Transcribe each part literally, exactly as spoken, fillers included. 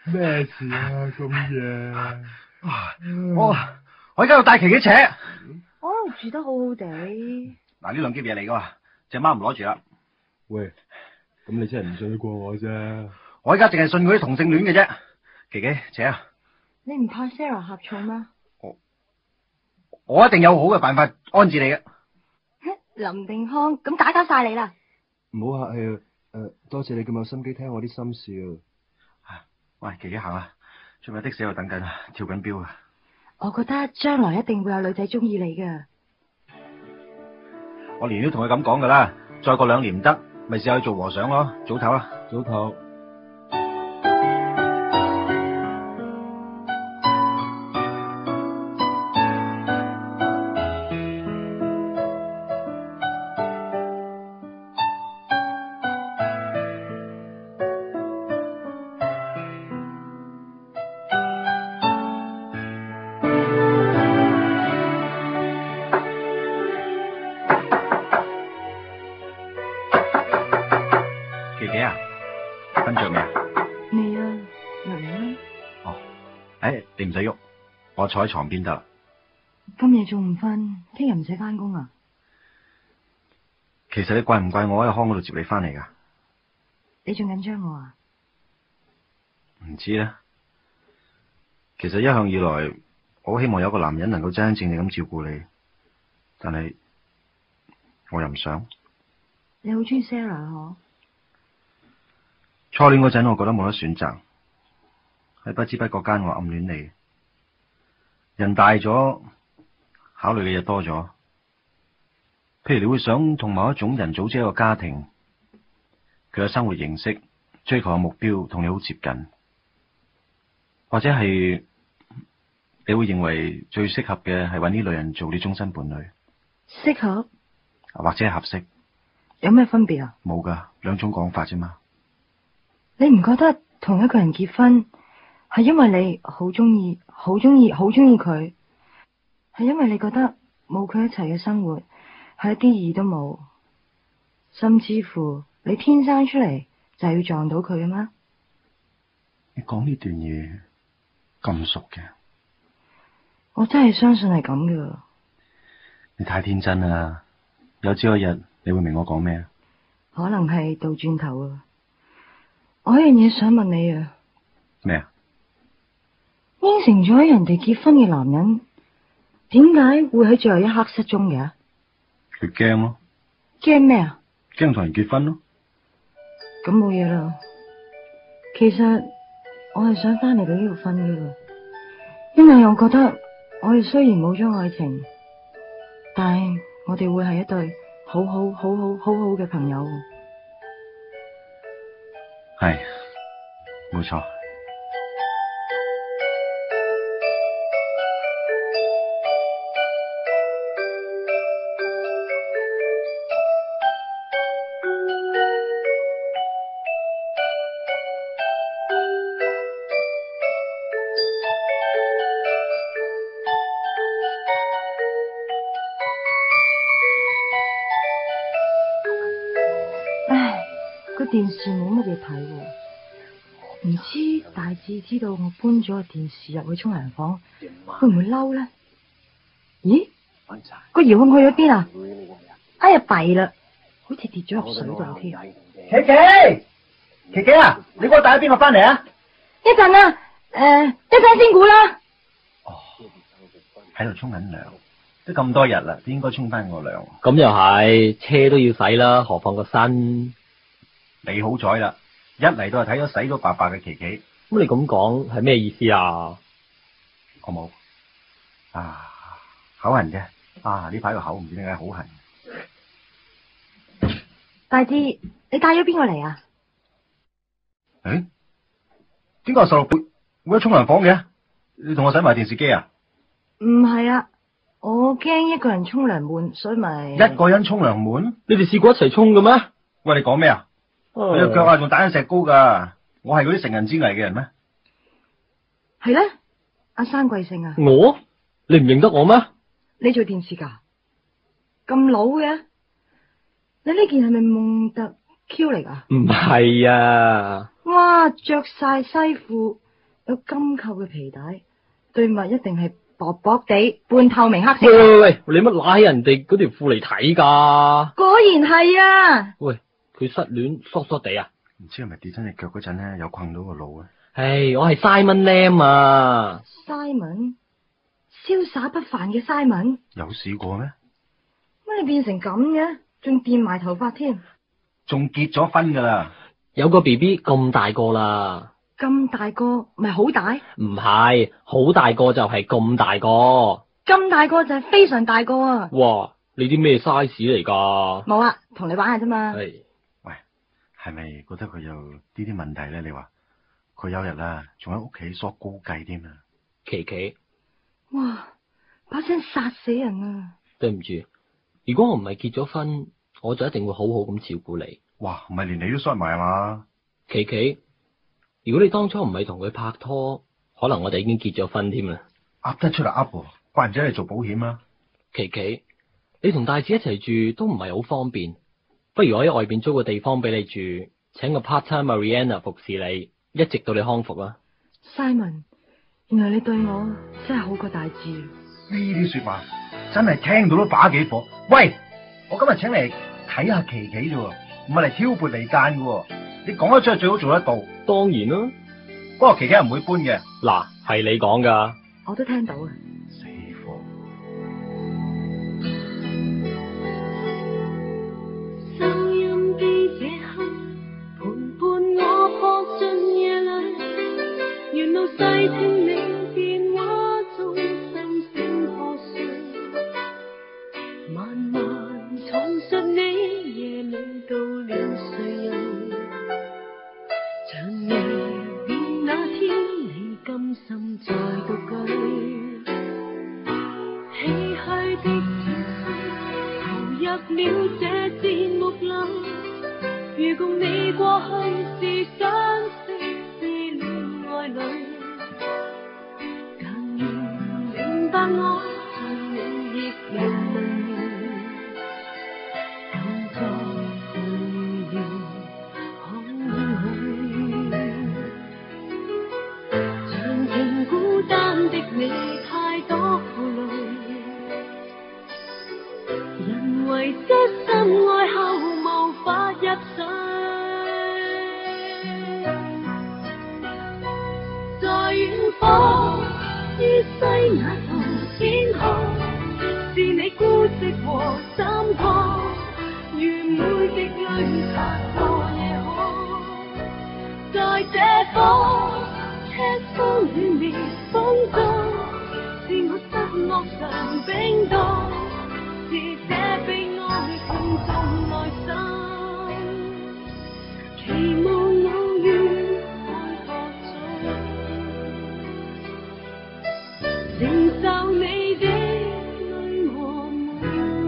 咩事啊？咁夜？ 我我而家要帶琪琪扯。 我喺度住得好好地。 嗱，呢兩件嘢嚟噶，隻貓唔攞住啦。 喂，咁你真係唔信得過我啫？ 我而家淨係信佢啲同性戀嘅啫。琪琪扯啊！ 你唔怕 Sarah 呷醋咩？ 我我一定有好嘅辦法安置你嘅。 林定康，咁打攪晒你啦。 唔好客氣啊！誒、呃，多謝你咁有心機聽我啲心事啊！喂，琪琪行啦，出面的士喺度等緊啊，跳緊標啊！ 我覺得將來一定會有女仔中意你噶。 我年年都同佢咁講噶啦，再過兩年唔得，咪試下去做和尚咯。早唞啦， 早唞。 琪琪啊，瞓着未啊？ 未啊，入嚟啦。 哦，誒，你唔使喐，我坐喺床邊得啦。 今夜仲唔瞓？聽日唔使翻工啊？ 其實你怪唔怪我喺康嗰度接你翻嚟噶？ 你仲緊張我啊？ 唔知咧。其實一向以來，我好希望有個男人能夠真真正正咁照顧你，但係我又唔想。 你好中意 Sarah 嗬？ 初戀嗰陣，我覺得冇得選擇，喺不知不覺間我暗戀你。人大咗，考慮嘅嘢多咗。譬如你會想同某一種人組織一個家庭，佢嘅生活形式、追求嘅目標同你好接近，或者係你會認為最適合嘅係搵呢類人做你終身伴侶。 適合？ 或者係合適？ 有咩分別啊？ 冇噶，兩種講法啫嘛。 你唔覺得同一個人結婚係因為你好中意、好中意、好中意佢，係因為你覺得冇佢一齊嘅生活係一啲意義都冇，甚至乎你天生出嚟就係要撞到佢嘅咩？ 你講呢段嘢咁熟嘅？ 我真係相信係咁噶。 你太天真啦！有朝一日你會明我講咩啊？ 可能係倒轉頭啊！我有樣嘢想問你啊。 咩啊？ 應承咗喺人哋結婚嘅男人，點解會喺最後一刻失蹤嘅？ 佢驚咯。 驚咩啊？ 驚同人結婚咯。 咁冇嘢啦。其實我係想翻嚟到呢度瞓嘅，因為我覺得我哋雖然冇咗愛情，但係我哋會係一對好好好好好好嘅朋友。 係，冇錯。 唉，個電視冇乜嘢睇喎。唔知大致知道我搬咗個電視入去沖涼房，會唔會嬲咧？咦，個遙控去咗邊啊？哎呀，弊啦，好似跌咗入水度添。 琪琪，琪琪啊，你幫我帶咗邊個翻嚟啊？ 一陣啊，誒、呃，一陣先估啦。 哦，喺度沖緊涼，都咁多日啦，都應該沖翻個涼。 咁又係，車都要洗啦，何況個身。 你好彩啦！一嚟到就睇咗洗咗白白嘅琪琪。 咁你咁講係咩意思啊？ 我冇啊，口痕啫。啊，呢排個口唔知點解好痕。 大志，你帶咗邊個嚟啊？ 誒，點解我十六會會喺沖涼房嘅？你同我洗埋電視機啊？ 唔係啊，我驚一個人沖涼悶，所以咪一個人沖涼悶？ 你哋試過一齊沖嘅咩？ 喂，你講咩啊？你隻腳啊，仲打緊石膏噶？我係嗰啲成人之危嘅人咩？ 係咧，阿生貴姓啊？ 我？你唔認得我咩？ 你做電視噶？咁老嘅？你呢件係咪夢特 Q 嚟噶？ 唔係啊！ 哇，着晒西褲， 有金扣嘅皮帶，對襪一定係薄薄地半透明黑色。 喂喂喂，你乜揦起人哋嗰條褲嚟睇噶？ 果然係啊！ 喂，佢失戀疏疏地啊？ 唔知係咪跌親隻腳嗰陣咧，有困到個腦啊？ 唉，我係 Simon Lam 啊 Simon，瀟灑不凡嘅 Simon， 有試過咩？ 乜你變成咁嘅，仲電埋頭髮添？ 仲結咗婚噶啦？ 有個 B B 咁大個啦。 咁大個咪好大？ 唔係，好大個就係咁大個。 咁大個就係非常大個啊！ 哇，你啲咩 size 嚟噶？ 冇啊，同你玩下啫嘛。 係， 喂，係咪覺得佢有呢啲問題咧？你話佢有日啊，仲喺屋企嗦高計添啊！ 琪琪， 哇，把聲殺死人啊！ 對唔住，如果我唔係結咗婚，我就一定會好好咁照顧你。 哇，唔係連你都衰埋啊嘛？ 琪琪，如果你當初唔係同佢拍拖，可能我哋已經結咗婚添啦。 噏得出嚟噏喎，怪唔知你做保險啊！ 琪琪，你同大志一齊住都唔係好方便，不如我喺外邊租個地方俾你住，請個 part time Mariana 服侍你，一直到你康復啦。 Simon，原來你對我真係好過大志。 呢啲說話真係聽到都把幾火。喂，我今日請嚟睇下琪琪啫，唔係嚟挑撥離間嘅。你講得出係最好做得到。 當然啦， 不過琪琪係唔會搬嘅。 嗱，係你講噶。 我都聽到啊。 死火！ 收音機這刻陪伴我撲進夜裏，沿路細聽你電話中心聲破碎，慢慢重述你夜裏到了誰人，像未變那天你甘心再獨居，唏噓的投入了這節目裏，如共你過去是相識是戀愛侶，更明白我像你亦有問題，當作去了空虛，長情孤單的你太多負累，人為失心愛後無法入睡，在遠方於西雅圖天空，是你孤寂和心痛，如每滴淚擦過夜空，在這方赤風暖烈風中，是我失落常冰凍，是這悲哀傾盡內心，期望偶遇海角中，承受你的淚和夢。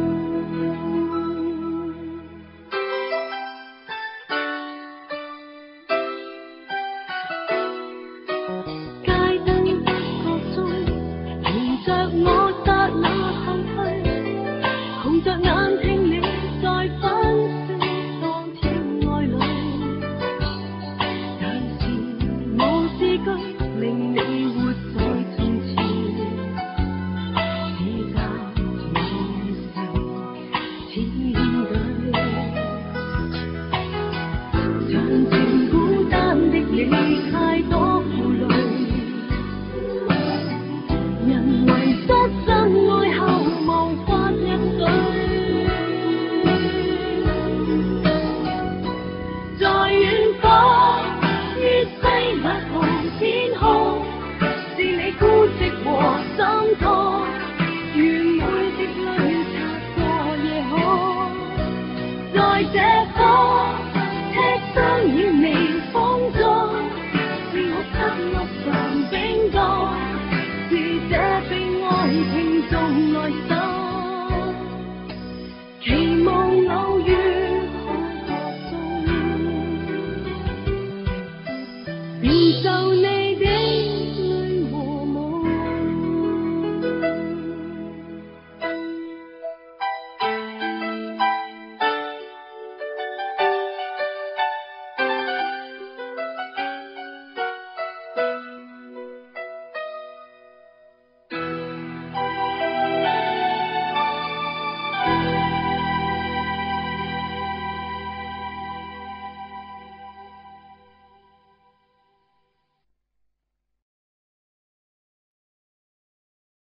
街燈的角中，陪着我剎那後退，紅着眼聽你在分析當天愛侶，但是無字句令你活在從前，只教往事千堆，長情孤單的你太多負累，人為失真愛後無法入睡，在遠方於西雅圖天空，是你孤寂和心痛，如每滴淚擦過夜空，在這方赤霜與微風中，是我失落常冰凍，是這悲哀傾盡內心，期望偶遇海角中，承受你